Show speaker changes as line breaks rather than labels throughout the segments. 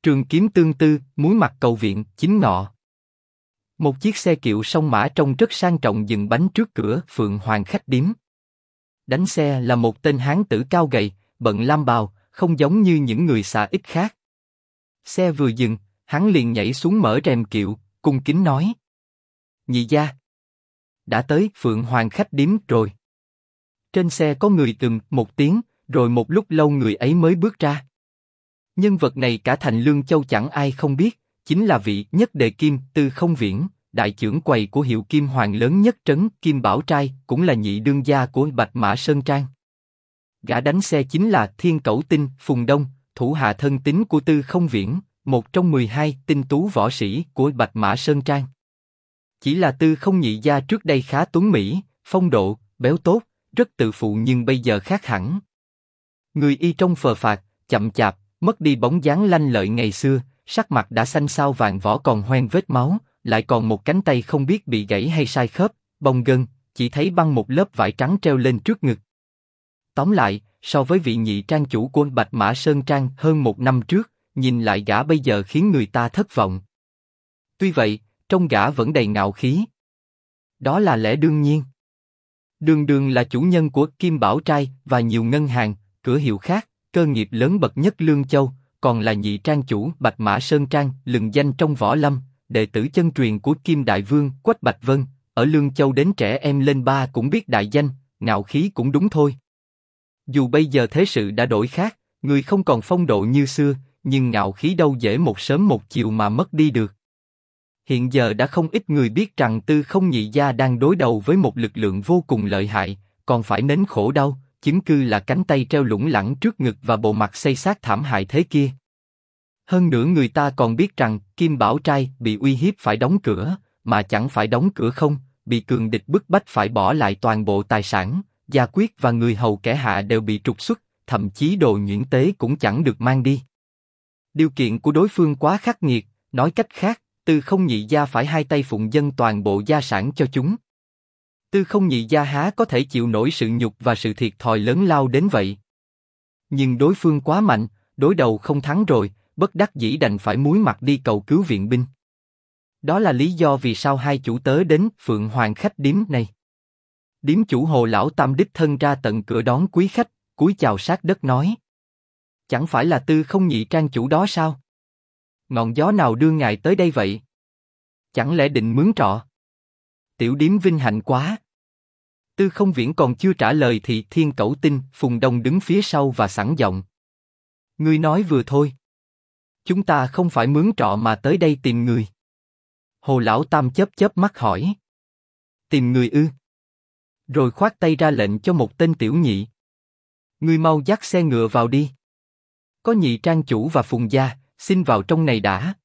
Trường kiếm tương tư, muối mặt cầu viện, chính ngọ. Một chiếc xe kiệu song mã trông rất sang trọng dừng bánh trước cửa Phượng Hoàng khách điếm. Đánh xe là một tên hán tử cao gầy, bận lam bào, không giống như những người xà ít khác. Xe vừa dừng, hắn liền nhảy xuống mở rèm kiệu, cung kính nói: Nhị gia, đã tới Phượng Hoàng khách điếm rồi. Trên xe có người một tiếng, rồi một lúc lâu người ấy mới bước ra. Nhân vật này cả thành Lương Châu chẳng ai không biết, chính là vị Nhất Đề Kim Tư Không Viễn, đại trưởng quầy của hiệu Kim Hoàng lớn nhất trấn Kim Bảo Trai, cũng là nhị đương gia của Bạch Mã Sơn Trang. Gã đánh xe chính là Thiên Cẩu Tinh Phùng Đông, thủ hạ thân tín của Tư Không Viễn, một trong 12 tinh tú võ sĩ của Bạch Mã Sơn Trang. Chỉ là Tư Không nhị gia trước đây khá tuấn mỹ, phong độ, béo tốt, rất tự phụ, nhưng bây giờ khác hẳn. Người y trông phờ phạc, chậm chạp, mất đi bóng dáng lanh lợi ngày xưa, sắc mặt đã xanh xao vàng vỏ còn hoen vết máu, lại còn một cánh tay không biết bị gãy hay sai khớp, bong gân, chỉ thấy băng một lớp vải trắng treo lên trước ngực. Tóm lại, so với vị nhị trang chủ của Bạch Mã Sơn Trang hơn một năm trước, nhìn lại gã bây giờ khiến người ta thất vọng. Tuy vậy, trong gã vẫn đầy ngạo khí. Đó là lẽ đương nhiên. Đường Đường là chủ nhân của Kim Bảo Trai và nhiều ngân hàng, cửa hiệu khác, cơ nghiệp lớn bậc nhất Lương Châu, còn là nhị trang chủ Bạch Mã Sơn Trang, lừng danh trong võ lâm, đệ tử chân truyền của Kim Đại Vương Quách Bạch Vân, ở Lương Châu đến trẻ em lên ba cũng biết đại danh, ngạo khí cũng đúng thôi. Dù bây giờ thế sự đã đổi khác, người không còn phong độ như xưa, nhưng ngạo khí đâu dễ một sớm một chiều mà mất đi được. Hiện giờ đã không ít người biết rằng Tư Không nhị gia đang đối đầu với một lực lượng vô cùng lợi hại, còn phải nếm khổ đau, chứng cứ là cánh tay treo lủng lẳng trước ngực và bộ mặt xây xát thảm hại thế kia. Hơn nữa người ta còn biết rằng Kim Bảo Trai bị uy hiếp phải đóng cửa, mà chẳng phải đóng cửa không, bị cường địch bức bách phải bỏ lại toàn bộ tài sản, gia quyết và người hầu kẻ hạ đều bị trục xuất, thậm chí đồ nhuyễn tế cũng chẳng được mang đi. Điều kiện của đối phương quá khắc nghiệt, nói cách khác, Tư Không nhị gia phải hai tay phụng dâng toàn bộ gia sản cho chúng. Tư Không nhị gia há có thể chịu nổi sự nhục và sự thiệt thòi lớn lao đến vậy. Nhưng đối phương quá mạnh, đối đầu không thắng rồi, bất đắc dĩ đành phải muối mặt đi cầu cứu viện binh. Đó là lý do vì sao hai chủ tớ đến Phượng Hoàng khách điếm này. Điếm chủ Hồ lão tam đích thân ra tận cửa đón quý khách, cúi chào sát đất nói: Chẳng phải là Tư Không nhị trang chủ đó sao? Ngọn gió nào đưa ngài tới đây vậy? Chẳng lẽ định mướn trọ? Tiểu điếm vinh hạnh quá. Tư Không Viễn còn chưa trả lời thì Thiên Cẩu Tinh Phùng Đông đứng phía sau và sẵn giọng: Ngươi nói vừa thôi. Chúng ta không phải mướn trọ mà tới đây tìm người. Hồ lão tam chớp chớp mắt hỏi: Tìm người ư? Rồi khoát tay ra lệnh cho một tên tiểu nhị: Ngươi mau dắt xe ngựa vào đi. Có nhị trang chủ và Phùng gia, xin vào trong này đã.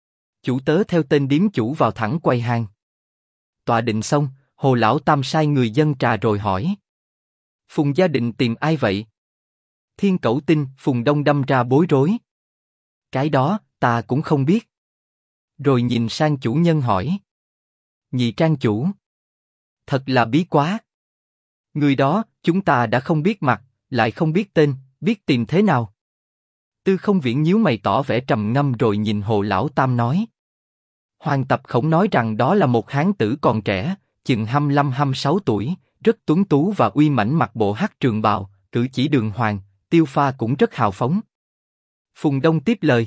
Chủ tớ theo tên điếm chủ vào thẳng quầy hàng. Tọa định xong, Hồ lão tam sai người dâng trà rồi hỏi: Phùng gia định tìm ai vậy? Thiên Cẩu Tinh Phùng Đông đâm ra bối rối: Cái đó ta cũng không biết. Rồi nhìn sang chủ nhân hỏi: Nhị trang chủ, thật là bí quá. Người đó chúng ta đã không biết mặt, lại không biết tên, biết tìm thế nào? Tư Không Viễn nhíu mày tỏ vẻ trầm ngâm rồi nhìn Hồ lão tam nói: Hoàng Tập Khổng nói rằng đó là một hán tử còn trẻ, chừng 25-26 tuổi, rất tuấn tú và uy mãnh, mặc bộ hắc trường bào, cử chỉ đường hoàng, tiêu pha cũng rất hào phóng. Phùng Đông tiếp lời: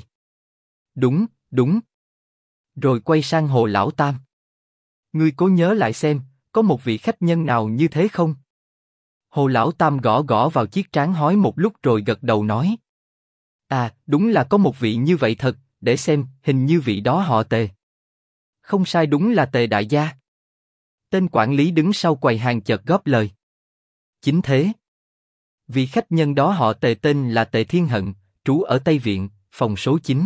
Đúng, đúng. Rồi quay sang Hồ lão tam: Ngươi cố nhớ lại xem, có một vị khách nhân nào như thế không? Hồ lão tam gõ gõ vào chiếc trán hói một lúc rồi gật đầu nói: À, đúng là có một vị như vậy thật, để xem, hình như vị đó họ Tề. Không sai, đúng là Tề đại gia. Tên quản lý đứng sau quầy hàng chợt góp lời: Chính thế. Vị khách nhân đó họ Tề tên là Tề Thiên Hận, trú ở Tây Viện, phòng số 9.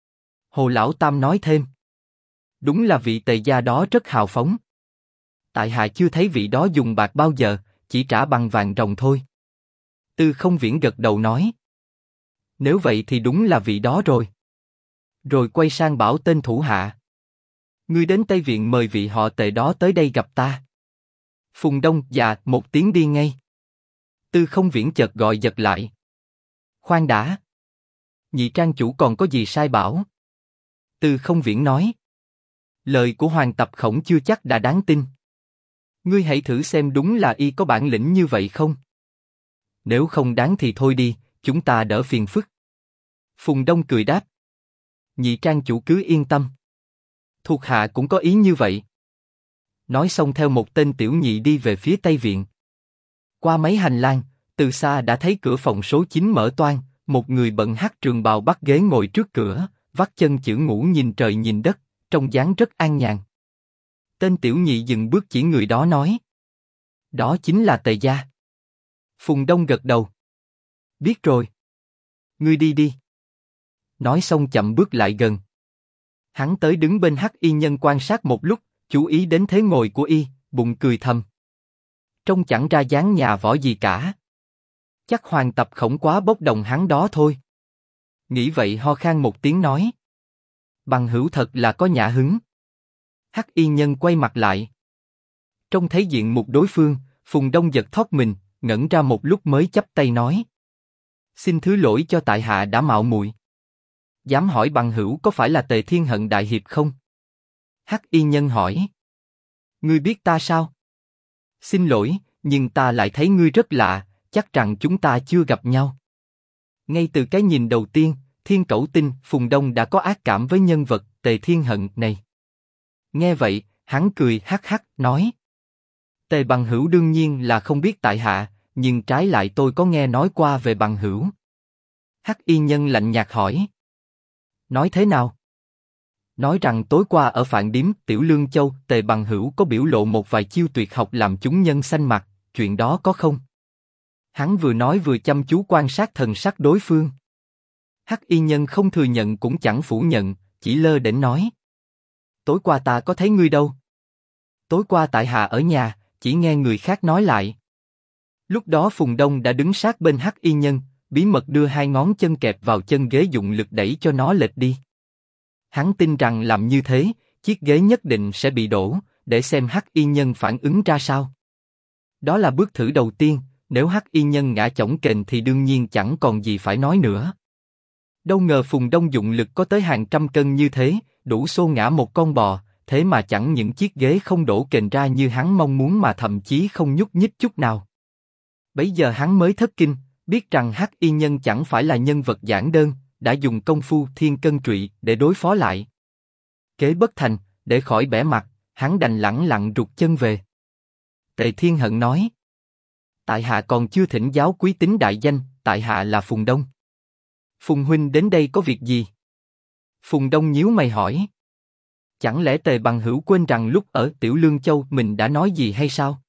Hồ lão tam nói thêm: Đúng là vị Tề gia đó rất hào phóng. Tại hạ chưa thấy vị đó dùng bạc bao giờ, chỉ trả bằng vàng ròng thôi. Tư Không Viễn gật đầu nói: Nếu vậy thì đúng là vị đó rồi. Rồi quay sang bảo tên thủ hạ: Ngươi đến Tây Viện mời vị họ Tề đó tới đây gặp ta. Phùng Đông: Dạ, một tiếng đi ngay. Tư Không Viễn chợt gọi giật lại: Khoan đã. Nhị trang chủ còn có gì sai bảo? Từ Không Viễn nói. Lời của Hoàng Tập Khổng chưa chắc đã đáng tin. Ngươi hãy thử xem đúng là y có bản lĩnh như vậy không? Nếu không đáng thì thôi đi, chúng ta đỡ phiền phức. Phùng Đông cười đáp. Nhị trang chủ cứ yên tâm. Thuộc hạ cũng có ý như vậy. Nói xong theo một tên tiểu nhị đi về phía Tây Viện. Qua mấy hành lang, từ xa đã thấy cửa phòng số 9 mở toang, một người bận hắc trường bào bắt ghế ngồi trước cửa, vắt chân chữ ngủ nhìn trời nhìn đất, trông dáng rất an nhàn. Tên tiểu nhị dừng bước chỉ người đó nói. Đó chính là Tề gia. Phùng Đông gật đầu. Biết rồi. Ngươi đi đi. Nói xong chậm bước lại gần. Hắn tới đứng bên hắc y nhân quan sát một lúc, chú ý đến thế ngồi của y, bụng cười thầm. Trông chẳng ra dáng nhà võ gì cả. Chắc Hoàng Tập Khổng quá bốc đồng hắn đó thôi. Nghĩ vậy ho khan một tiếng nói. Bằng hữu thật là có nhã hứng. Hắc y nhân quay mặt lại. Trông thấy diện mục đối phương, Phùng Đông giật thót mình, ngẩn ra một lúc mới chắp tay nói. Xin thứ lỗi cho tại hạ đã mạo muội. Dám hỏi bằng hữu có phải là Tề Thiên Hận đại hiệp không? Hắc y nhân hỏi. Ngươi biết ta sao? Xin lỗi, nhưng ta lại thấy ngươi rất lạ, chắc rằng chúng ta chưa gặp nhau. Ngay từ cái nhìn đầu tiên, Thiên Cẩu tin Phùng Đông đã có ác cảm với nhân vật Tề Thiên Hận này. Nghe vậy, hắn cười hắc hắc nói. Tề bằng hữu đương nhiên là không biết tại hạ, nhưng trái lại tôi có nghe nói qua về bằng hữu. Hắc y nhân lạnh nhạt hỏi. Nói thế nào? Nói rằng tối qua ở Phạn Điếm Tiểu Lương Châu, Tề bằng hữu có biểu lộ một vài chiêu tuyệt học làm chúng nhân xanh mặt, chuyện đó có không? Hắn vừa nói vừa chăm chú quan sát thần sắc đối phương. Hắc y nhân không thừa nhận cũng chẳng phủ nhận, chỉ lơ đễnh nói. Tối qua ta có thấy ngươi đâu. Tối qua tại hạ ở nhà, chỉ nghe người khác nói lại. Lúc đó Phùng Đông đã đứng sát bên Hắc y nhân, bí mật đưa hai ngón chân kẹp vào chân ghế dụng lực đẩy cho nó lệch đi. Hắn tin rằng làm như thế, chiếc ghế nhất định sẽ bị đổ, để xem Hắc y nhân phản ứng ra sao. Đó là bước thử đầu tiên, nếu Hắc y nhân ngã chổng kềnh thì đương nhiên chẳng còn gì phải nói nữa. Đâu ngờ Phùng Đông dụng lực có tới hàng trăm cân như thế, đủ xô ngã một con bò, thế mà chẳng những chiếc ghế không đổ kềnh ra như hắn mong muốn mà thậm chí không nhúc nhích chút nào. Bấy giờ hắn mới thất kinh, biết rằng Hắc y nhân chẳng phải là nhân vật giản đơn, đã dùng công phu thiên cân trụy để đối phó lại. Kế bất thành, để khỏi bẽ mặt, hắn đành lẳng lặng rụt chân về. Tề Thiên Hận nói. Tại hạ còn chưa thỉnh giáo quý tính đại danh, tại hạ là Phùng Đông. Phùng huynh đến đây có việc gì? Phùng Đông nhíu mày hỏi. Chẳng lẽ Tề bằng hữu quên rằng lúc ở Tiểu Lương Châu mình đã nói gì hay sao?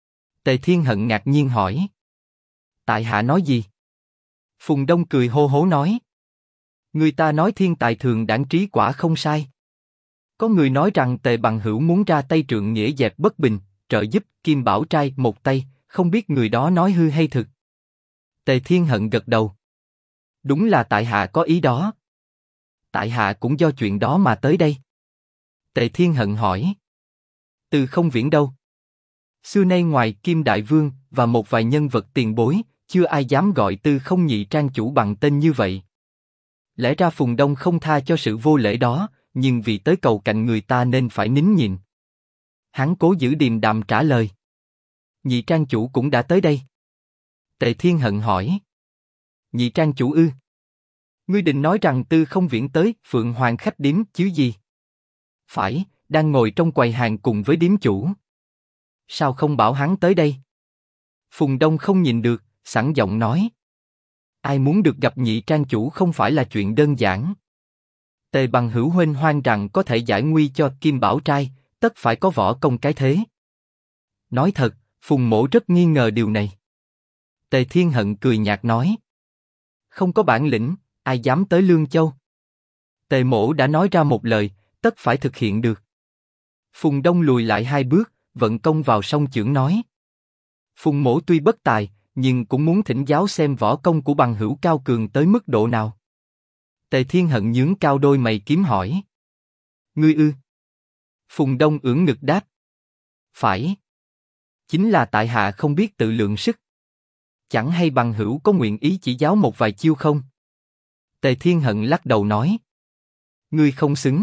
Tề Thiên Hận ngạc nhiên hỏi. Tại hạ nói gì? Phùng Đông cười hô hố nói. Người ta nói thiên tài thường đảng trí quả không sai. Có người nói rằng Tề bằng hữu muốn ra tay trượng nghĩa dẹp bất bình, trợ giúp Kim Bảo trai một tay, không biết người đó nói hư hay thực. Tề Thiên Hận gật đầu. Đúng là tại hạ có ý đó. Tại hạ cũng do chuyện đó mà tới đây. Tề Thiên Hận hỏi. Từ Không Viễn đâu? Xưa nay ngoài Kim Đại Vương và một vài nhân vật tiền bối, chưa ai dám gọi Tư Không nhị trang chủ bằng tên như vậy. Lẽ ra Phùng Đông không tha cho sự vô lễ đó, nhưng vì tới cầu cạnh người ta nên phải nín nhịn. Hắn cố giữ điềm đạm trả lời. Nhị trang chủ cũng đã tới đây. Tề Thiên Hận hỏi. Nhị trang chủ ư? Ngươi định nói rằng Tư Không Viễn tới Phượng Hoàng khách điếm chứ gì? Phải, đang ngồi trong quầy hàng cùng với điếm chủ. Sao không bảo hắn tới đây? Phùng Đông không nhìn được, sẵn giọng nói. Ai muốn được gặp nhị trang chủ không phải là chuyện đơn giản. Tề bằng hữu huênh hoang rằng có thể giải nguy cho Kim Bảo trai, tất phải có võ công cái thế. Nói thật, Phùng mỗ rất nghi ngờ điều này. Tề Thiên Hận cười nhạt nói. Không có bản lĩnh, ai dám tới Lương Châu? Tề mỗ đã nói ra một lời, tất phải thực hiện được. Phùng Đông lùi lại hai bước, vận công vào song chưởng nói. Phùng mỗ tuy bất tài, nhưng cũng muốn thỉnh giáo xem võ công của bằng hữu cao cường tới mức độ nào. Tề Thiên Hận nhướng cao đôi mày kiếm hỏi. Ngươi ư? Phùng Đông ưỡn ngực đáp. Phải. Chính là tại hạ không biết tự lượng sức. Chẳng hay bằng hữu có nguyện ý chỉ giáo một vài chiêu không? Tề Thiên Hận lắc đầu nói. Ngươi không xứng.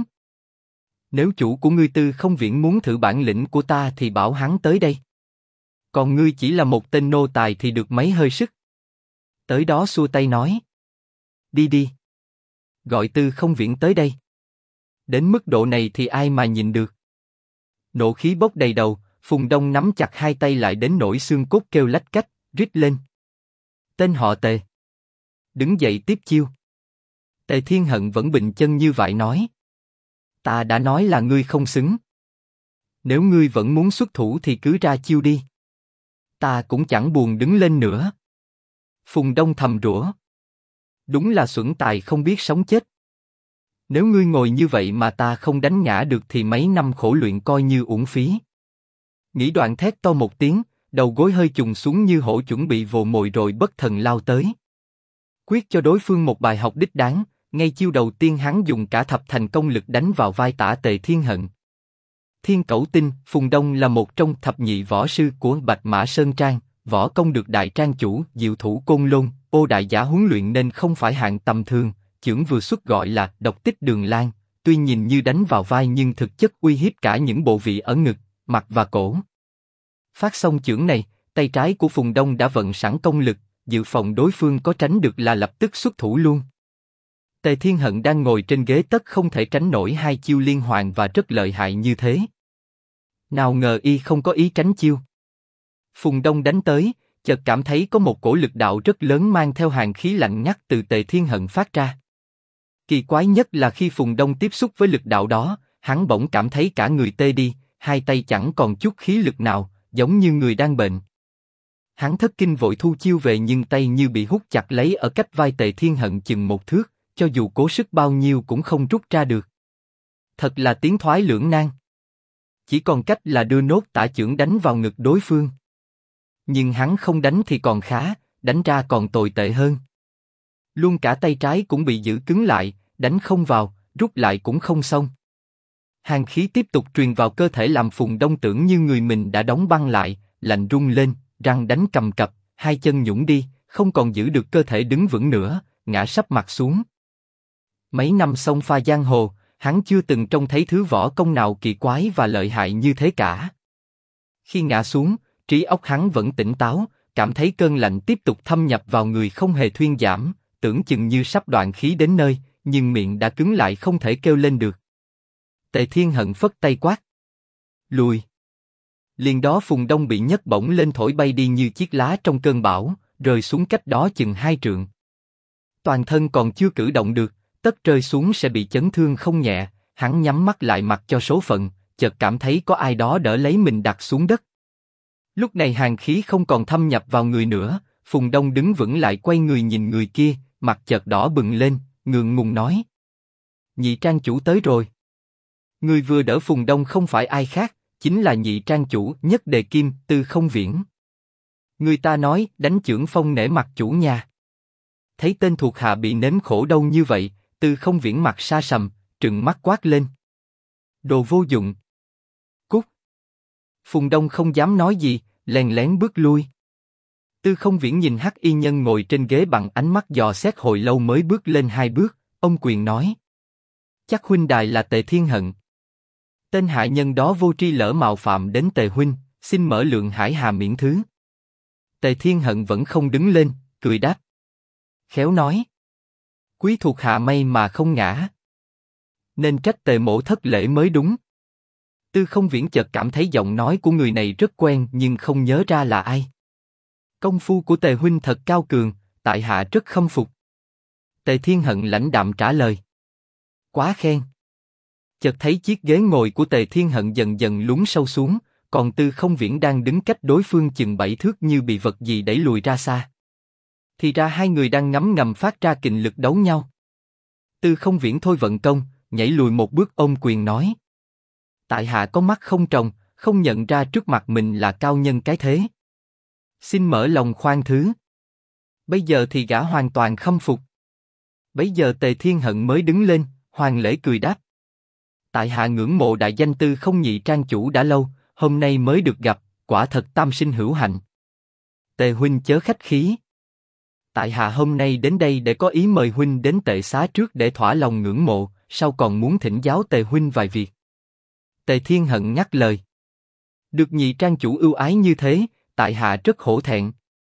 Nếu chủ của ngươi Tư Không Viễn muốn thử bản lĩnh của ta thì bảo hắn tới đây. Còn ngươi chỉ là một tên nô tài thì được mấy hơi sức. Tới đó xua tay nói. Đi đi. Gọi Tư Không Viễn tới đây. Đến mức độ này thì ai mà nhìn được. Nộ khí bốc đầy đầu, Phùng Đông nắm chặt hai tay lại đến nỗi xương cốt kêu lách cách, rít lên. Tên họ Tề. Đứng dậy tiếp chiêu. Tề Thiên Hận vẫn bình chân như vậy nói. Ta đã nói là ngươi không xứng. Nếu ngươi vẫn muốn xuất thủ thì cứ ra chiêu đi. Ta cũng chẳng buồn đứng lên nữa. Phùng Đông thầm rủa. Đúng là xuẩn tài không biết sống chết. Nếu ngươi ngồi như vậy mà ta không đánh ngã được thì mấy năm khổ luyện coi như uổng phí. Nghĩ đoạn thét to một tiếng, đầu gối hơi chùng xuống như hổ chuẩn bị vồ mồi rồi bất thần lao tới. Quyết cho đối phương một bài học đích đáng, ngay chiêu đầu tiên hắn dùng cả thập thành công lực đánh vào vai tả Tề Thiên Hận. Thiên Cẩu Tinh, Phùng Đông là một trong thập nhị võ sư của Bạch Mã Sơn Trang, võ công được đại trang chủ, diệu thủ Côn Lôn, Ô Đại Giả huấn luyện nên không phải hạng tầm thường, chưởng vừa xuất gọi là độc tích Đường Lan, tuy nhìn như đánh vào vai nhưng thực chất uy hiếp cả những bộ vị ở ngực, mặt và cổ. Phát xong chưởng này, tay trái của Phùng Đông đã vận sẵn công lực, dự phòng đối phương có tránh được là lập tức xuất thủ luôn. Tề Thiên Hận đang ngồi trên ghế tất không thể tránh nổi hai chiêu liên hoàn và rất lợi hại như thế. Nào ngờ y không có ý tránh chiêu. Phùng Đông đánh tới, chợt cảm thấy có một cổ lực đạo rất lớn mang theo hàn khí lạnh ngắt từ Tề Thiên Hận phát ra. Kỳ quái nhất là khi Phùng Đông tiếp xúc với lực đạo đó, hắn bỗng cảm thấy cả người tê đi, hai tay chẳng còn chút khí lực nào, giống như người đang bệnh. Hắn thất kinh vội thu chiêu về nhưng tay như bị hút chặt lấy ở cách vai Tề Thiên Hận chừng một thước, cho dù cố sức bao nhiêu cũng không rút ra được. Thật là tiến thoái lưỡng nan. Chỉ còn cách là đưa nốt tả chưởng đánh vào ngực đối phương. Nhưng hắn không đánh thì còn khá, đánh ra còn tồi tệ hơn. Luôn cả tay trái cũng bị giữ cứng lại, đánh không vào, rút lại cũng không xong. Hàn khí tiếp tục truyền vào cơ thể làm Phùng Đông tưởng như người mình đã đóng băng lại, lạnh run lên, răng đánh cầm cập, hai chân nhũn đi, không còn giữ được cơ thể đứng vững nữa, ngã sấp mặt xuống. Mấy năm xông pha giang hồ, hắn chưa từng trông thấy thứ võ công nào kỳ quái và lợi hại như thế cả. Khi ngã xuống, trí óc hắn vẫn tỉnh táo, cảm thấy cơn lạnh tiếp tục thâm nhập vào người không hề thuyên giảm, tưởng chừng như sắp đoạn khí đến nơi, nhưng miệng đã cứng lại không thể kêu lên được. Tề Thiên Hận phất tay quát. Lùi. Liền đó Phùng Đông bị nhấc bổng lên thổi bay đi như chiếc lá trong cơn bão, rơi xuống cách đó chừng 2 trượng. Toàn thân còn chưa cử động được, tất rơi xuống sẽ bị chấn thương không nhẹ, hắn nhắm mắt lại mặc cho số phận, chợt cảm thấy có ai đó đỡ lấy mình đặt xuống đất. Lúc này hàn khí không còn thâm nhập vào người nữa, Phùng Đông đứng vững lại quay người nhìn người kia, mặt chợt đỏ bừng lên, ngượng ngùng nói. Nhị trang chủ tới rồi. Người vừa đỡ Phùng Đông không phải ai khác, chính là nhị trang chủ Nhất Đề Kim, Tư Không Viễn. Người ta nói đánh chưởng phong nể mặt chủ nhà. Thấy tên thuộc hạ bị nếm khổ đau như vậy, Tư Không Viễn mặt sa sầm, trừng mắt quát lên. Đồ vô dụng. Cút. Phùng Đông không dám nói gì, lén lén bước lui. Tư Không Viễn nhìn Hắc Y Nhân ngồi trên ghế bằng ánh mắt dò xét hồi lâu mới bước lên 2 bước, ông quyền nói. Chắc huynh đài là Tề Thiên Hận. Tên hạ nhân đó vô tri lỡ mạo phạm đến Tề huynh, xin mở lượng hải hà miễn thứ. Tề Thiên Hận vẫn không đứng lên, cười đáp. Khéo nói. Quý thuộc hạ may mà không ngã. Nên trách Tề mỗ thất lễ mới đúng. Tư Không Viễn chợt cảm thấy giọng nói của người này rất quen nhưng không nhớ ra là ai. Công phu của Tề huynh thật cao cường, tại hạ rất khâm phục. Tề Thiên Hận lãnh đạm trả lời. Quá khen. Chợt thấy chiếc ghế ngồi của Tề Thiên Hận dần dần lún sâu xuống, còn Tư Không Viễn đang đứng cách đối phương chừng 7 thước như bị vật gì đẩy lùi ra xa. Thì ra hai người đang ngấm ngầm phát ra kình lực đấu nhau. Tư Không Viễn thôi vận công, nhảy lùi một bước ôm quyền nói. Tại hạ có mắt không tròng, không nhận ra trước mặt mình là cao nhân cái thế. Xin mở lòng khoan thứ. Bây giờ thì gã hoàn toàn khâm phục. Bấy giờ Tề Thiên Hận mới đứng lên, hoàng lễ cười đáp. Tại hạ ngưỡng mộ đại danh Tư Không nhị trang chủ đã lâu, hôm nay mới được gặp, quả thật tam sinh hữu hạnh. Tề huynh chớ khách khí. Tại hạ hôm nay đến đây để có ý mời huynh đến Tệ Xá trước để thỏa lòng ngưỡng mộ, sau còn muốn thỉnh giáo Tề huynh vài việc. Tề Thiên Hận ngắt lời. Được nhị trang chủ ưu ái như thế, tại hạ rất hổ thẹn.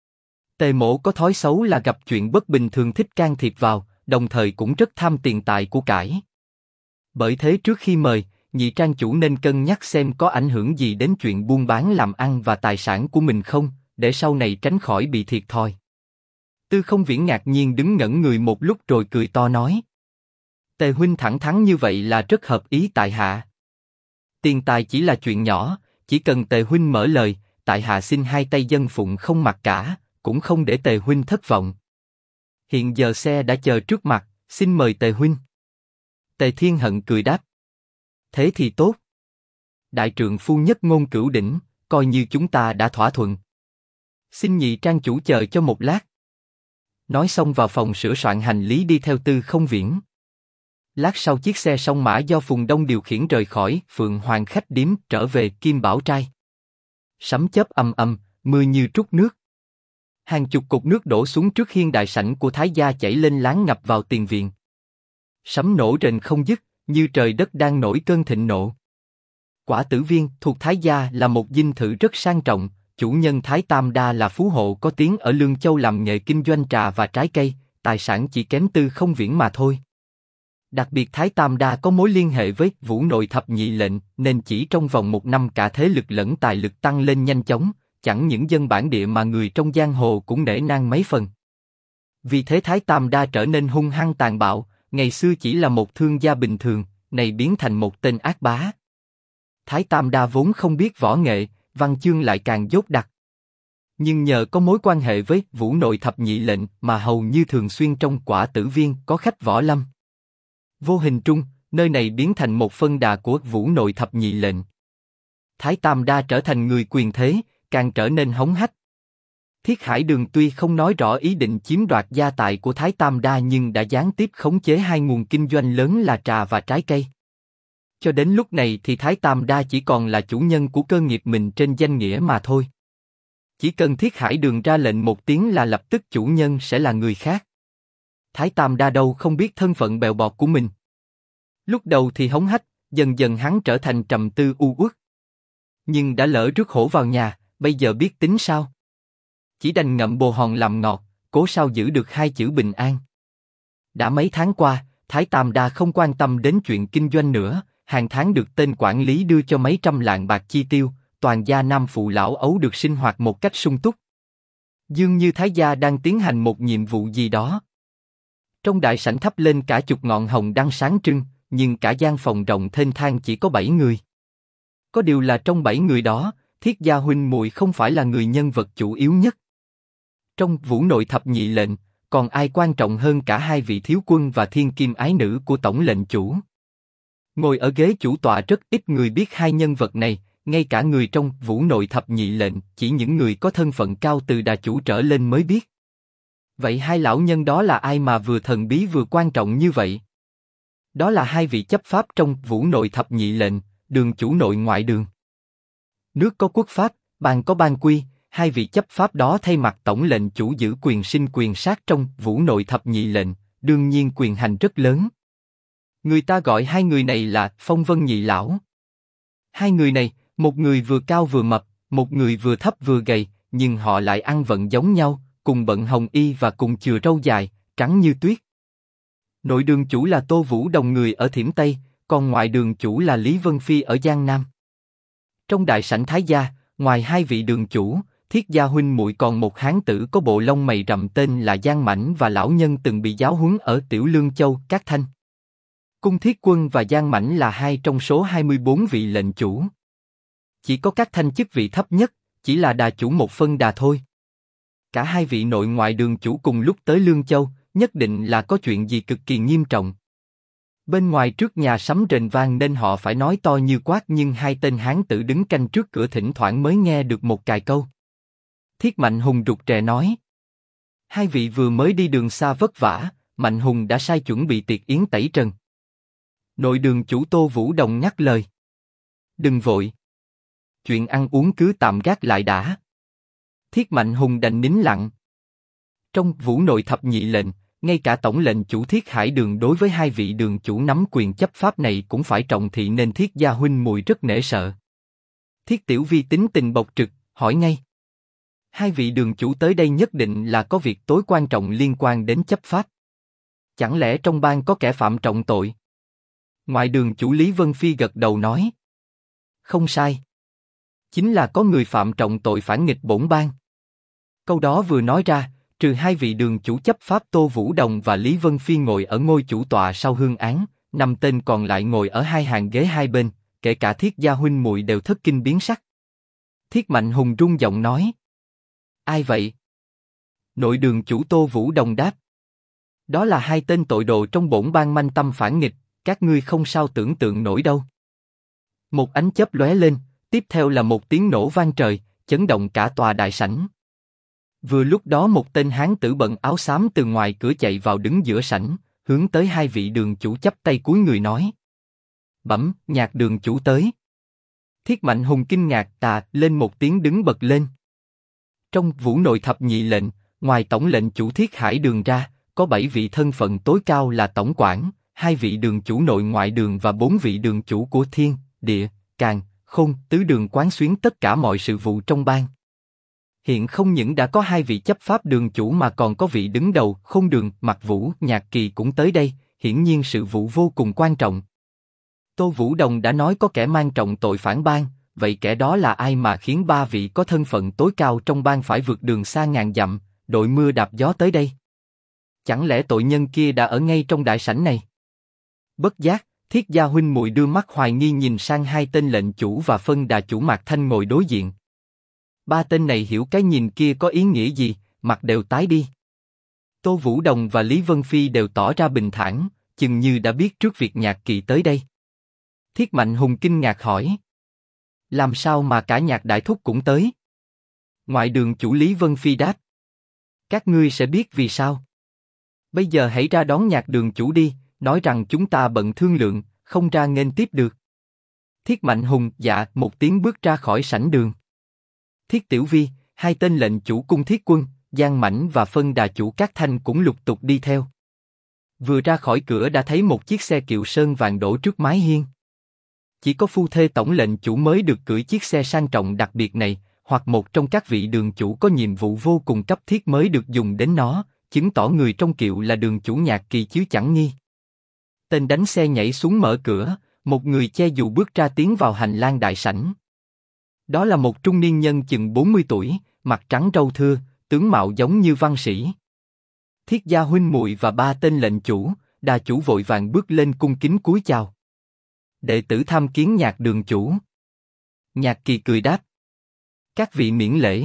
Tề mỗ có thói xấu là gặp chuyện bất bình thường thích can thiệp vào, đồng thời cũng rất tham tiền tài của cải. Bởi thế trước khi mời, nhị trang chủ nên cân nhắc xem có ảnh hưởng gì đến chuyện buôn bán làm ăn và tài sản của mình không, để sau này tránh khỏi bị thiệt thòi. Tư Không Viễn ngạc nhiên đứng ngẩn người một lúc rồi cười to nói. Tề huynh thẳng thắn như vậy là rất hợp ý tại hạ. Tiền tài chỉ là chuyện nhỏ, chỉ cần Tề huynh mở lời, tại hạ xin hai tay dân phụng không mặc cả, cũng không để Tề huynh thất vọng. Hiện giờ xe đã chờ trước mặt, xin mời Tề huynh. Tề Thiên Hận cười đáp. Thế thì tốt. Đại trượng phu nhất ngôn cửu đỉnh, coi như chúng ta đã thỏa thuận. Xin nhị trang chủ chờ cho một lát. Nói xong vào phòng sửa soạn hành lý đi theo Tư Không Viễn. Lát sau chiếc xe song mã do Phùng Đông điều khiển rời khỏi Phượng Hoàng khách điếm trở về Kim Bảo Trai. Sấm chớp ầm ầm, mưa như trút nước. Hàng chục cột nước đổ xuống trước hiên đại sảnh của Thái gia chảy lên láng ngập vào tiền viện. Sấm nổ rền không dứt, như trời đất đang nổi cơn thịnh nộ. Quả Tử Viên thuộc Thái gia là một dinh thự rất sang trọng, chủ nhân Thái Tam Đa là phú hộ có tiếng ở Lương Châu làm nghề kinh doanh trà và trái cây, tài sản chỉ kém Tư Không Viễn mà thôi. Đặc biệt Thái Tam Đa có mối liên hệ với Vũ Nội Thập Nhị Lệnh, nên chỉ trong vòng một năm cả thế lực lẫn tài lực tăng lên nhanh chóng, chẳng những dân bản địa mà người trong giang hồ cũng nể nang mấy phần. Vì thế Thái Tam Đa trở nên hung hăng tàn bạo, ngày xưa chỉ là một thương gia bình thường, này biến thành một tên ác bá. Thái Tam Đa vốn không biết võ nghệ, văn chương lại càng dốt đặc. Nhưng nhờ có mối quan hệ với Vũ Nội Thập Nhị Lệnh mà hầu như thường xuyên trong Quả Tử Viên có khách võ lâm. Vô hình trung, nơi này biến thành một phân đà của Vũ Nội Thập Nhị Lệnh. Thái Tam Đa trở thành người quyền thế, càng trở nên hống hách. Thiết Hải Đường tuy không nói rõ ý định chiếm đoạt gia tài của Thái Tam Đa nhưng đã gián tiếp khống chế hai nguồn kinh doanh lớn là trà và trái cây. Cho đến lúc này thì Thái Tam Đa chỉ còn là chủ nhân của cơ nghiệp mình trên danh nghĩa mà thôi. Chỉ cần Thiết Hải Đường ra lệnh một tiếng là lập tức chủ nhân sẽ là người khác. Thái Tam Đa đâu không biết thân phận bèo bọt của mình. Lúc đầu thì hống hách, dần dần hắn trở thành trầm tư u uất. Nhưng đã lỡ rước hổ vào nhà, bây giờ biết tính sao? Chỉ đành ngậm bồ hòn làm ngọt, cố sao giữ được hai chữ bình an. Đã mấy tháng qua, Thái Tam Đa không quan tâm đến chuyện kinh doanh nữa, hàng tháng được tên quản lý đưa cho mấy trăm lạng bạc chi tiêu, toàn gia nam phụ lão ấu được sinh hoạt một cách sung túc. Dường như Thái gia đang tiến hành một nhiệm vụ gì đó. Trong đại sảnh thắp lên cả chục ngọn hồng đăng sáng trưng, nhưng cả gian phòng rộng thênh thang chỉ có 7 người. Có điều là trong 7 người đó, Thiết gia huynh muội không phải là người nhân vật chủ yếu nhất. Trong Vũ Nội Thập Nhị Lệnh, còn ai quan trọng hơn cả hai vị thiếu quân và thiên kim ái nữ của tổng lệnh chủ. Ngồi ở ghế chủ tọa rất ít người biết hai nhân vật này, ngay cả người trong Vũ Nội Thập Nhị Lệnh, chỉ những người có thân phận cao từ đà chủ trở lên mới biết. Vậy hai lão nhân đó là ai mà vừa thần bí vừa quan trọng như vậy? Đó là hai vị chấp pháp trong Vũ Nội Thập Nhị Lệnh, Đường chủ nội ngoại đường. Nước có quốc pháp, bang có bang quy, hai vị chấp pháp đó thay mặt tổng lệnh chủ giữ quyền sinh quyền sát trong Vũ Nội Thập Nhị Lệnh, đương nhiên quyền hành rất lớn. Người ta gọi hai người này là Phong Vân Nhị Lão. Hai người này, một người vừa cao vừa mập, một người vừa thấp vừa gầy, nhưng họ lại ăn vận giống nhau, cùng bận hồng y và cùng chừa râu dài, trắng như tuyết. Nội đường chủ là Tô Vũ Đồng người ở Thiểm Tây, còn ngoại đường chủ là Lý Vân Phi ở Giang Nam. Trong đại sảnh Thái gia, ngoài hai vị đường chủ, Thiết gia huynh muội còn một hán tử có bộ lông mày rậm tên là Giang Mãnh và lão nhân từng bị giáo huấn ở Tiểu Lương Châu, Cát Thanh. Cung Thiết Quân và Giang Mãnh là hai trong số 24 vị lệnh chủ. Chỉ có Cát Thanh chức vị thấp nhất, chỉ là đà chủ một phân đà thôi. Cả hai vị nội ngoại đường chủ cùng lúc tới Lương Châu, nhất định là có chuyện gì cực kỳ nghiêm trọng. Bên ngoài trước nhà sấm rền vang nên họ phải nói to như quát, nhưng hai tên hán tử đứng canh trước cửa thỉnh thoảng mới nghe được một cài câu. Thiết Mạnh Hùng rụt rè nói. Hai vị vừa mới đi đường xa vất vả, Mạnh Hùng đã sai chuẩn bị tiệc yến tẩy trần. Nội đường chủ Tô Vũ Đồng nhắc lời. Đừng vội. Chuyện ăn uống cứ tạm gác lại đã. Thiết Mạnh Hùng đành nín lặng. Trong Vũ Nội Thập Nhị lệnh, ngay cả tổng lệnh chủ Thiết Hải Đường đối với hai vị đường chủ nắm quyền chấp pháp này cũng phải trọng thị nên Thiết gia huynh muội rất nể sợ. Thiết Tiểu Vi tính tình bộc trực, hỏi ngay. Hai vị đường chủ tới đây nhất định là có việc tối quan trọng liên quan đến chấp pháp. Chẳng lẽ trong bang có kẻ phạm trọng tội? Ngoại đường chủ Lý Vân Phi gật đầu nói. Không sai. Chính là có người phạm trọng tội phản nghịch bổn bang. Câu đó vừa nói ra, trừ hai vị đường chủ chấp pháp Tô Vũ Đồng và Lý Vân Phi ngồi ở ngôi chủ tọa sau hương án, 5 tên còn lại ngồi ở hai hàng ghế hai bên, kể cả Thiết gia huynh muội đều thất kinh biến sắc. Thiết Mạnh Hùng rung giọng nói. Ai vậy? Nội đường chủ Tô Vũ Đồng đáp. Đó là hai tên tội đồ trong bổn bang manh tâm phản nghịch, các ngươi không sao tưởng tượng nổi đâu. Một ánh chớp lóe lên, tiếp theo là một tiếng nổ vang trời, chấn động cả tòa đại sảnh. Vừa lúc đó một tên hán tử bận áo xám từ ngoài cửa chạy vào đứng giữa sảnh, hướng tới hai vị đường chủ chắp tay cúi người nói. Bẩm, Nhạc đường chủ tới. Thiết Mạnh Hùng kinh ngạc lên một tiếng đứng bật lên. Trong Vũ Nội Thập Nhị lệnh, ngoài tổng lệnh chủ Thiết Hải Đường ra, có 7 vị thân phận tối cao là tổng quản, 2 vị đường chủ nội ngoại đường và 4 vị đường chủ của Thiên, Địa, Càn, Khôn, tứ đường quán xuyến tất cả mọi sự vụ trong bang. Hiện không những đã có 2 vị chấp pháp đường chủ mà còn có vị đứng đầu Khôn đường, Mặc Vũ, Nhạc Kỳ cũng tới đây, hiển nhiên sự vụ vô cùng quan trọng. Tô Vũ Đồng đã nói có kẻ mang trọng tội phản bang, vậy kẻ đó là ai mà khiến 3 vị có thân phận tối cao trong bang phải vượt đường xa ngàn dặm, đội mưa đạp gió tới đây? Chẳng lẽ tội nhân kia đã ở ngay trong đại sảnh này? Bất giác, Thiết gia huynh muội đưa mắt hoài nghi nhìn sang hai tên lệnh chủ và phân đà chủ Mạc Thanh ngồi đối diện. 3 tên này hiểu cái nhìn kia có ý nghĩa gì, mặt đều tái đi. Tô Vũ Đồng và Lý Vân Phi đều tỏ ra bình thản, chừng như đã biết trước việc Nhạc Kỳ tới đây. Thiết Mạnh Hùng kinh ngạc hỏi. Làm sao mà cả Nhạc đại thúc cũng tới? Ngoại đường chủ Lý Vân Phi đáp. Các ngươi sẽ biết vì sao. Bây giờ hãy ra đón Nhạc đường chủ đi, nói rằng chúng ta bận thương lượng, không ra nghênh tiếp được. Thiết Mạnh Hùng dạ một tiếng bước ra khỏi sảnh đường. Thiết Tiểu Vi, hai tên lệnh chủ cung Thiết Quân, Giang Mãnh và phân đà chủ Cát Thanh cũng lục tục đi theo. Vừa ra khỏi cửa đã thấy một chiếc xe kiệu sơn vàng đổ trước mái hiên. Chỉ có phu thê tổng lệnh chủ mới được cưỡi chiếc xe sang trọng đặc biệt này, hoặc một trong các vị đường chủ có nhiệm vụ vô cùng cấp thiết mới được dùng đến nó, chứng tỏ người trong kiệu là đường chủ Nhạc Kỳ chứ chẳng nghi. Tên đánh xe nhảy xuống mở cửa, một người che dù bước ra tiến vào hành lang đại sảnh. Đó là một trung niên nhân chừng 40 tuổi, mặt trắng râu thưa, tướng mạo giống như văn sĩ. Thiết gia huynh muội và 3 tên lệnh chủ, đà chủ vội vàng bước lên cung kính cúi chào. Đệ tử tham kiến Nhạc đường chủ. Nhạc Kỳ cười đáp. Các vị miễn lễ.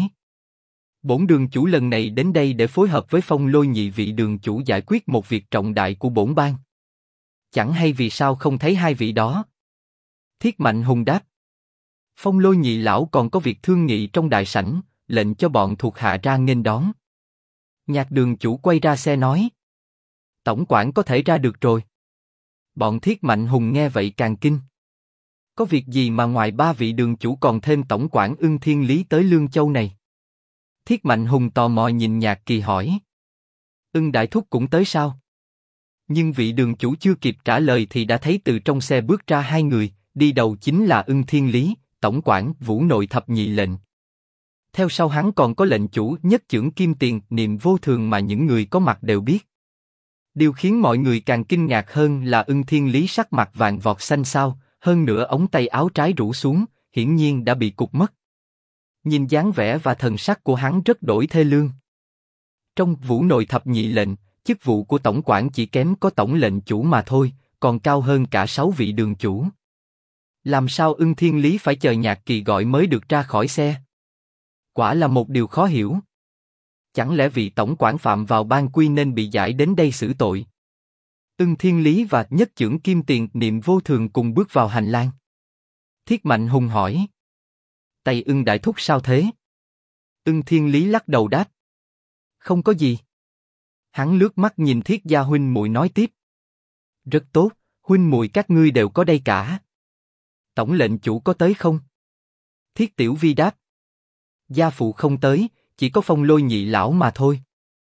Bổn đường chủ lần này đến đây để phối hợp với Phong Lôi nhị vị đường chủ giải quyết một việc trọng đại của bổn bang. Chẳng hay vì sao không thấy hai vị đó. Thiết Mạnh Hùng đáp. Phong Lôi nhị lão còn có việc thương nghị trong đại sảnh, lệnh cho bọn thuộc hạ ra nghênh đón. Nhạc đường chủ quay ra xe nói. Tổng quản có thể ra được rồi. Bọn Thiết Mạnh Hùng nghe vậy càng kinh. Có việc gì mà ngoài 3 vị đường chủ còn thêm tổng quản Ưng Thiên Lý tới Lương Châu này? Thiết Mạnh Hùng tò mò nhìn Nhạc Kỳ hỏi. Ưng đại thúc cũng tới sao? Nhưng vị đường chủ chưa kịp trả lời thì đã thấy từ trong xe bước ra 2 người, đi đầu chính là Ưng Thiên Lý, tổng quản Vũ Nội Thập Nhị lệnh. Theo sau hắn còn có lệnh chủ Nhất Chưởng Kim Tiền, Niệm Vô Thường mà những người có mặt đều biết. Điều khiến mọi người càng kinh ngạc hơn là Ưng Thiên Lý sắc mặt vàng vọt xanh xao, hơn nữa ống tay áo trái rũ xuống, hiển nhiên đã bị cụt mất. Nhìn dáng vẻ và thần sắc của hắn rất đổi thê lương. Trong Vũ Nội Thập Nhị lệnh, chức vụ của tổng quản chỉ kém có tổng lệnh chủ mà thôi, còn cao hơn cả 6 vị đường chủ. Làm sao Ưng Thiên Lý phải chờ Nhạc Kỳ gọi mới được ra khỏi xe? Quả là một điều khó hiểu. Chẳng lẽ vị tổng quản phạm vào ban quy nên bị giải đến đây xử tội? Ưng Thiên Lý và Nhất Chưởng Kim Tiền, Niệm Vô Thường cùng bước vào hành lang. Thiết Mạnh Hùng hỏi. Tay Ưng đại thúc sao thế? Ưng Thiên Lý lắc đầu đáp. Không có gì. Hắn lướt mắt nhìn Thiết gia huynh muội nói tiếp. Rất tốt, huynh muội các ngươi đều có đây cả. Tổng lệnh chủ có tới không? Thiết Tiểu Vi đáp. Gia phụ không tới, chỉ có Phong Lôi nhị lão mà thôi.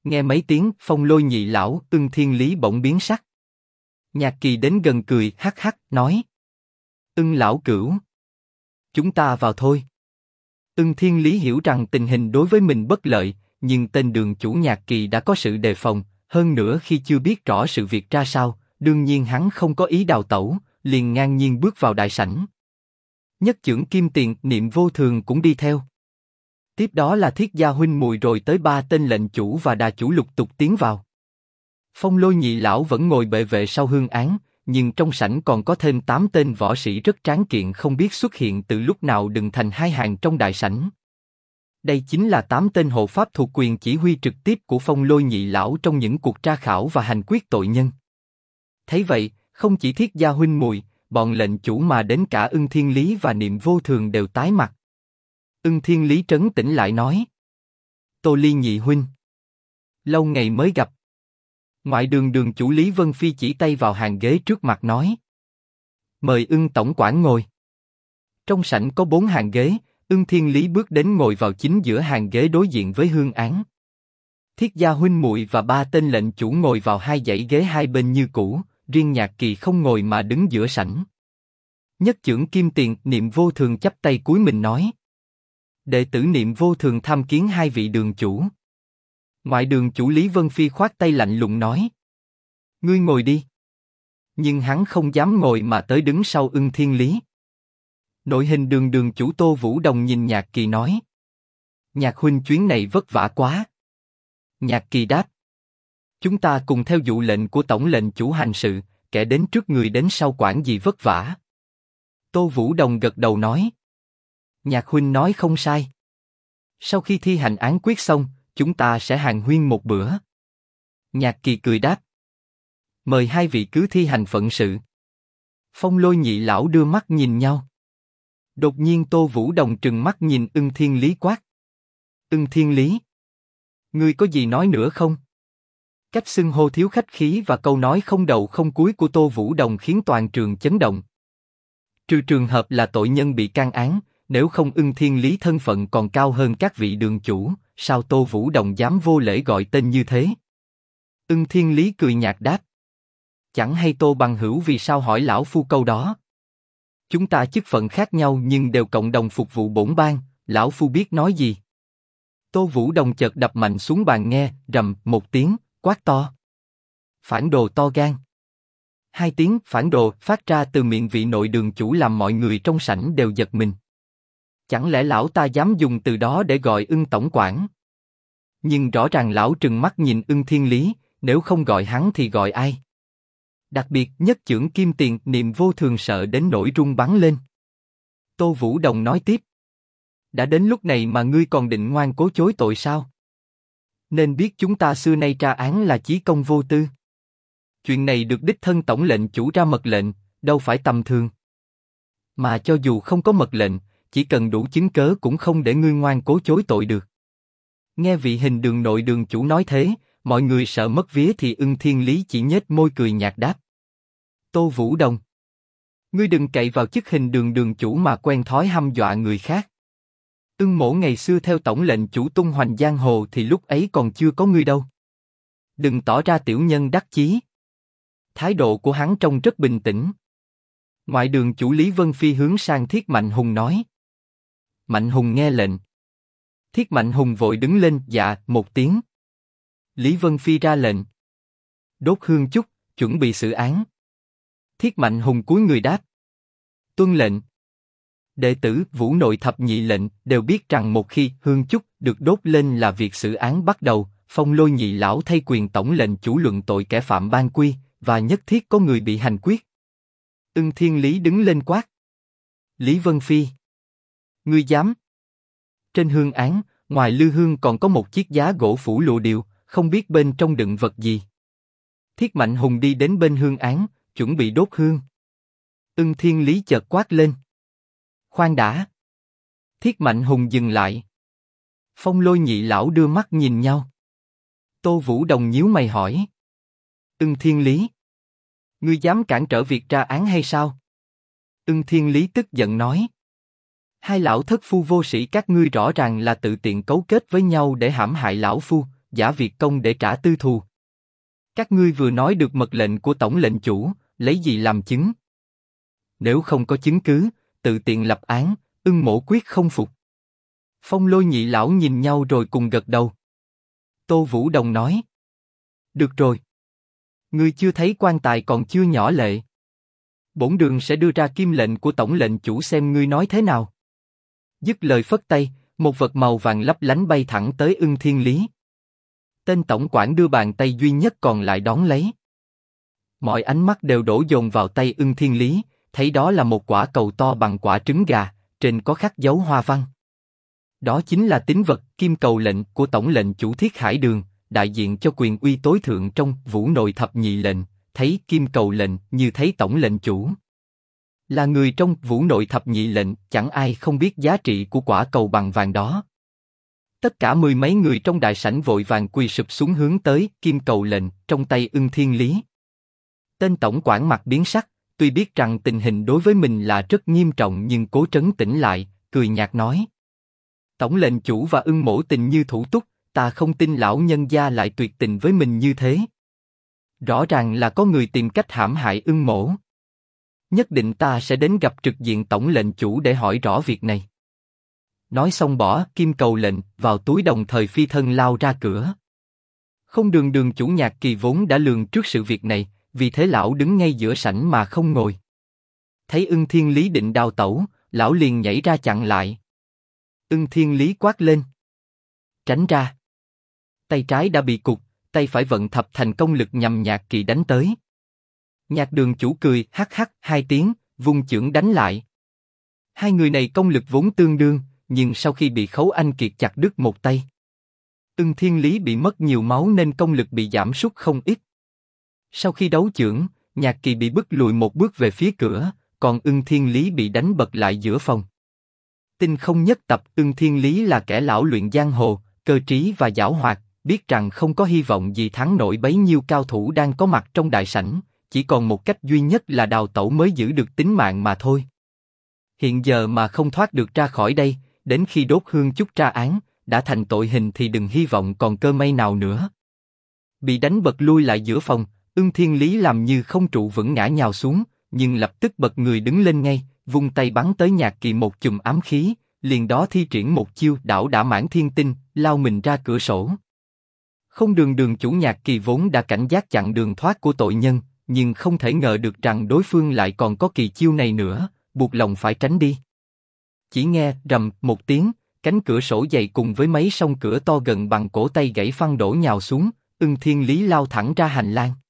Nghe mấy tiếng, Phong Lôi nhị lão, Ưng Thiên Lý bỗng biến sắc. Nhạc Kỳ đến gần cười, hắc hắc, nói. Ưng lão cửu. Chúng ta vào thôi. Ưng Thiên Lý hiểu rằng tình hình đối với mình bất lợi, nhưng tên đường chủ Nhạc Kỳ đã có sự đề phòng, hơn nữa khi chưa biết rõ sự việc ra sao, đương nhiên hắn không có ý đào tẩu, liền ngang nhiên bước vào đại sảnh. Nhất chưởng Kim Tiền, Niệm Vô Thường cũng đi theo. Tiếp đó là Thiết Gia huynh muội rồi tới 3 tên lệnh chủ và đà chủ lục tục tiến vào. Phong Lôi nhị lão vẫn ngồi bệ vệ sau hương án, nhưng trong sảnh còn có thêm 8 tên võ sĩ rất tráng kiện không biết xuất hiện từ lúc nào đừng thành hai hàng trong đại sảnh. Đây chính là 8 tên hộ pháp thuộc quyền chỉ huy trực tiếp của Phong Lôi nhị lão trong những cuộc tra khảo và hành quyết tội nhân. Thấy vậy, không chỉ Thiết Gia huynh muội, bọn lệnh chủ mà đến cả Ưng Thiên Lý và Niệm Vô Thường đều tái mặt. Ưng Thiên Lý trấn tĩnh lại nói. Tô Ly nhị huynh. Lâu ngày mới gặp. Ngoại đường đường chủ Lý Vân Phi chỉ tay vào hàng ghế trước mặt nói. Mời Ưng tổng quản ngồi. Trong sảnh có 4 hàng ghế, Ưng Thiên Lý bước đến ngồi vào chính giữa hàng ghế đối diện với hương án. Thiết Gia huynh muội và 3 tên lệnh chủ ngồi vào 2 dãy ghế hai bên như cũ, riêng Nhạc Kỳ không ngồi mà đứng giữa sảnh. Nhất chưởng Kim Tiền, Niệm Vô Thường chắp tay cúi mình nói. Đệ tử Niệm Vô Thường tham kiến hai vị đường chủ. Ngoại đường chủ Lý Vân Phi khoát tay lạnh lùng nói. Ngươi ngồi đi. Nhưng hắn không dám ngồi mà tới đứng sau Ưng Thiên Lý. Nội hình đường đường chủ Tô Vũ Đồng nhìn Nhạc Kỳ nói. Nhạc huynh chuyến này vất vả quá. Nhạc Kỳ đáp. Chúng ta cùng theo dụ lệnh của tổng lệnh chủ hành sự, kẻ đến trước người đến sau quản gì vất vả. Tô Vũ Đồng gật đầu nói. Nhạc huynh nói không sai. Sau khi thi hành án quyết xong, chúng ta sẽ hàn huyên một bữa. Nhạc Kỳ cười đáp. Mời hai vị cứ thi hành phận sự. Phong Lôi nhị lão đưa mắt nhìn nhau. Đột nhiên Tô Vũ Đồng trừng mắt nhìn Ưng Thiên Lý quát. Ưng Thiên Lý. Ngươi có gì nói nữa không? Cách xưng hô thiếu khách khí và câu nói không đầu không cuối của Tô Vũ Đồng khiến toàn trường chấn động. Trừ trường hợp là tội nhân bị can án, nếu không Ưng Thiên Lý thân phận còn cao hơn các vị đường chủ, sao Tô Vũ Đồng dám vô lễ gọi tên như thế? Ưng Thiên Lý cười nhạt đáp. Chẳng hay Tô bằng hữu vì sao hỏi lão phu câu đó? Chúng ta chức phận khác nhau nhưng đều cộng đồng phục vụ bổn bang, lão phu biết nói gì? Tô Vũ Đồng chợt đập mạnh xuống bàn nghe, rầm một tiếng, quát to. Phản đồ to gan. 2 tiếng phản đồ phát ra từ miệng vị nội đường chủ làm mọi người trong sảnh đều giật mình. Chẳng lẽ lão ta dám dùng từ đó để gọi Ưng tổng quản? Nhưng rõ ràng lão trừng mắt nhìn Ưng Thiên Lý, nếu không gọi hắn thì gọi ai? Đặc biệt nhất chưởng Kim Tiền, Niệm Vô Thường sợ đến nỗi run bắn lên. Tô Vũ Đồng nói tiếp. Đã đến lúc này mà ngươi còn định ngoan cố chối tội sao? Nên biết chúng ta xưa nay tra án là chí công vô tư. Chuyện này được đích thân tổng lệnh chủ ra mật lệnh, đâu phải tầm thường. Mà cho dù không có mật lệnh, chỉ cần đủ chứng cớ cũng không để ngươi ngoan cố chối tội được. Nghe vị hình đường nội đường chủ nói thế, mọi người sợ mất vía thì Ưng Thiên Lý chỉ nhếch môi cười nhạt đáp. Tô Vũ Đồng. Ngươi đừng cậy vào chức hình đường đường chủ mà quen thói hăm dọa người khác. Ưng mỗ ngày xưa theo tổng lệnh chủ tung hoành giang hồ thì lúc ấy còn chưa có ngươi đâu. Đừng tỏ ra tiểu nhân đắc chí. Thái độ của hắn trông rất bình tĩnh. Ngoại đường chủ Lý Vân Phi hướng sang Thiết Mạnh Hùng nói. Mạnh Hùng nghe lệnh. Thiết Mạnh Hùng vội đứng lên, dạ, một tiếng. Lý Vân Phi ra lệnh. Đốt hương chúc, chuẩn bị xử án. Thiết Mạnh Hùng cúi người đáp. Tuân lệnh. Đệ tử Vũ Nội thập nhị lệnh đều biết rằng một khi hương chúc được đốt lên là việc xử án bắt đầu. Phong Lôi nhị lão thay quyền tổng lệnh chủ luận tội kẻ phạm ban quy, và nhất thiết có người bị hành quyết. Ưng Thiên Lý đứng lên quát. Lý Vân Phi. Ngươi dám? Trên hương án, ngoài lư hương còn có một chiếc giá gỗ phủ lụa điều, không biết bên trong đựng vật gì. Thiết Mạnh Hùng đi đến bên hương án, chuẩn bị đốt hương. Ưng Thiên Lý chợt quát lên. Khoan đã. Thiết Mạnh Hùng dừng lại. Phong Lôi nhị lão đưa mắt nhìn nhau. Tô Vũ Đồng nhíu mày hỏi. Ưng Thiên Lý. Ngươi dám cản trở việc tra án hay sao? Ưng Thiên Lý tức giận nói. Hai lão thất phu vô sĩ các ngươi rõ ràng là tự tiện cấu kết với nhau để hãm hại lão phu, giả việc công để trả tư thù. Các ngươi vừa nói được mật lệnh của tổng lệnh chủ, lấy gì làm chứng? Nếu không có chứng cứ, tự tiện lập án, Ưng Mỗ quyết không phục. Phong Lôi nhị lão nhìn nhau rồi cùng gật đầu. Tô Vũ Đồng nói. Được rồi. Ngươi chưa thấy quan tài còn chưa nhỏ lệ. Bổn đường sẽ đưa ra kim lệnh của tổng lệnh chủ xem ngươi nói thế nào. Dứt lời phất tay, một vật màu vàng lấp lánh bay thẳng tới Ưng Thiên Lý. Tên tổng quản đưa bàn tay duy nhất còn lại đón lấy. Mọi ánh mắt đều đổ dồn vào tay Ưng Thiên Lý, thấy đó là một quả cầu to bằng quả trứng gà, trên có khắc dấu hoa văn. Đó chính là tín vật kim cầu lệnh của tổng lệnh chủ Thiết Hải Đường, đại diện cho quyền uy tối thượng trong Vũ Nội thập nhị lệnh. Thấy kim cầu lệnh như thấy tổng lệnh chủ. Là người trong Vũ Nội thập nhị lệnh, chẳng ai không biết giá trị của quả cầu bằng vàng đó. Tất cả mười mấy người trong đại sảnh vội vàng quỳ sụp xuống hướng tới kim cầu lệnh trong tay Ưng Thiên Lý. Tên tổng quản mặt biến sắc, tuy biết rằng tình hình đối với mình là rất nghiêm trọng nhưng cố trấn tĩnh lại, cười nhạt nói: Tổng lệnh chủ và Ưng Mỗ tình như thủ túc, ta không tin lão nhân gia lại tuyệt tình với mình như thế. Rõ ràng là có người tìm cách hãm hại Ưng Mỗ. Nhất định ta sẽ đến gặp trực diện tổng lệnh chủ để hỏi rõ việc này. Nói xong bỏ kim cầu lệnh vào túi, đồng thời phi thân lao ra cửa. Không đường đường chủ Nhạc Kỳ vốn đã lường trước sự việc này, vì thế lão đứng ngay giữa sảnh mà không ngồi. Thấy Ưng Thiên Lý định đào tẩu, lão liền nhảy ra chặn lại. Ưng Thiên Lý quát lên: Tránh ra! Tay trái đã bị cụt, tay phải vận thập thành công lực nhằm Nhạc Kỳ đánh tới. Nhạc Đường chủ cười hắc hắc hai tiếng, vung chưởng đánh lại. Hai người này công lực vốn tương đương, nhưng sau khi bị Khấu Anh Kiệt chặt đứt một tay, Ưng Thiên Lý bị mất nhiều máu nên công lực bị giảm sút không ít. Sau khi đấu chưởng, Nhạc Kỳ bị bức lùi một bước về phía cửa, còn Ưng Thiên Lý bị đánh bật lại giữa phòng. Tinh không nhất tập, Ưng Thiên Lý là kẻ lão luyện giang hồ, cơ trí và giảo hoạt, biết rằng không có hy vọng gì thắng nổi bấy nhiêu cao thủ đang có mặt trong đại sảnh, chỉ còn một cách duy nhất là đào tẩu mới giữ được tính mạng mà thôi. Hiện giờ mà không thoát được ra khỏi đây, đến khi đốt hương chúc tra án, đã thành tội hình thì đừng hy vọng còn cơ may nào nữa. Bị đánh bật lui lại giữa phòng, Ưng Thiên Lý làm như không trụ vững ngã nhào xuống, nhưng lập tức bật người đứng lên ngay, vung tay bắn tới Nhạc Kỳ một chùm ám khí, liền đó thi triển một chiêu đảo đả mãn thiên tinh, lao mình ra cửa sổ. Không đường đường chủ Nhạc Kỳ vốn đã cảnh giác chặn đường thoát của tội nhân, nhưng không thể ngờ được rằng đối phương lại còn có kỳ chiêu này nữa, buộc lòng phải tránh đi. Chỉ nghe rầm một tiếng, cánh cửa sổ dày cùng với mấy song cửa to gần bằng cổ tay gãy phăng đổ nhào xuống, Ưng Thiên Lý lao thẳng ra hành lang.